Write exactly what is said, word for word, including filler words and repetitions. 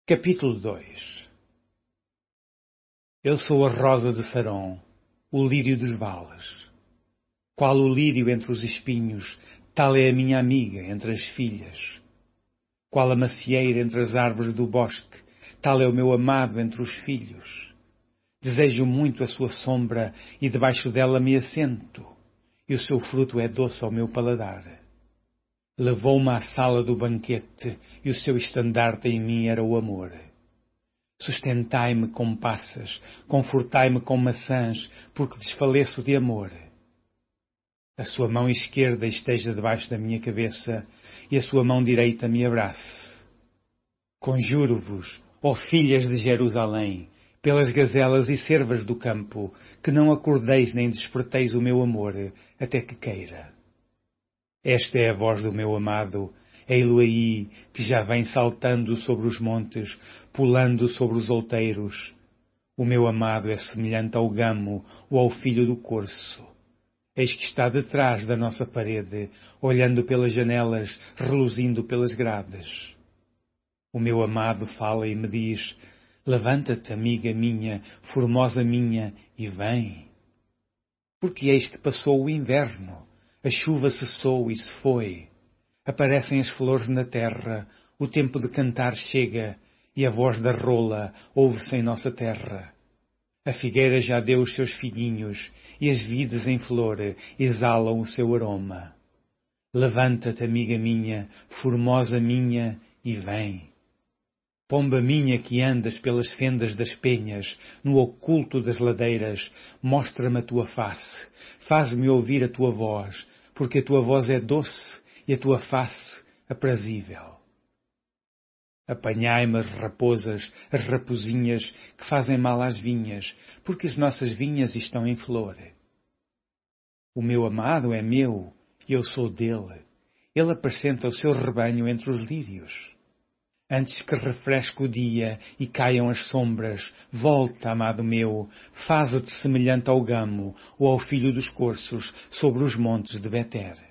Capítulo dois. Eu sou a rosa de Saron, o lírio dos vales. Qual o lírio entre os espinhos, tal é a minha amiga entre as filhas. Qual a macieira entre as árvores do bosque, tal é o meu amado entre os filhos. Desejo muito a sua sombra e debaixo dela me assento, e o seu fruto é doce ao meu paladar. Levou-me à sala do banquete, e o seu estandarte em mim era o amor. Sustentai-me com passas, confortai-me com maçãs, porque desfaleço de amor. A sua mão esquerda esteja debaixo da minha cabeça, e a sua mão direita me abrace. Conjuro-vos, ó filhas de Jerusalém, pelas gazelas e cervas do campo, que não acordeis nem desperteis o meu amor, até que queira. Esta é a voz do meu amado, ei-lo aí, que já vem saltando sobre os montes, pulando sobre os outeiros. O meu amado é semelhante ao gamo ou ao filho do corso. Eis que está detrás da nossa parede, olhando pelas janelas, reluzindo pelas grades. O meu amado fala e me diz, levanta-te, amiga minha, formosa minha, e vem. Porque eis que passou o inverno, a chuva cessou e se foi. Aparecem as flores na terra, o tempo de cantar chega, e a voz da rola ouve-se em nossa terra. A figueira já deu os seus filhinhos, e as vides em flor exalam o seu aroma. Levanta-te, amiga minha, formosa minha, e vem. Pomba minha que andas pelas fendas das penhas, no oculto das ladeiras, mostra-me a tua face, faz-me ouvir a tua voz, porque a tua voz é doce e a tua face aprazível. Apanhai-me as raposas, as raposinhas que fazem mal às vinhas, porque as nossas vinhas estão em flor. O meu amado é meu e eu sou dele. Ele apacenta o seu rebanho entre os lírios. Antes que refresque o dia e caiam as sombras, volta, amado meu, faze-te semelhante ao gamo ou ao filho dos corços sobre os montes de Beter.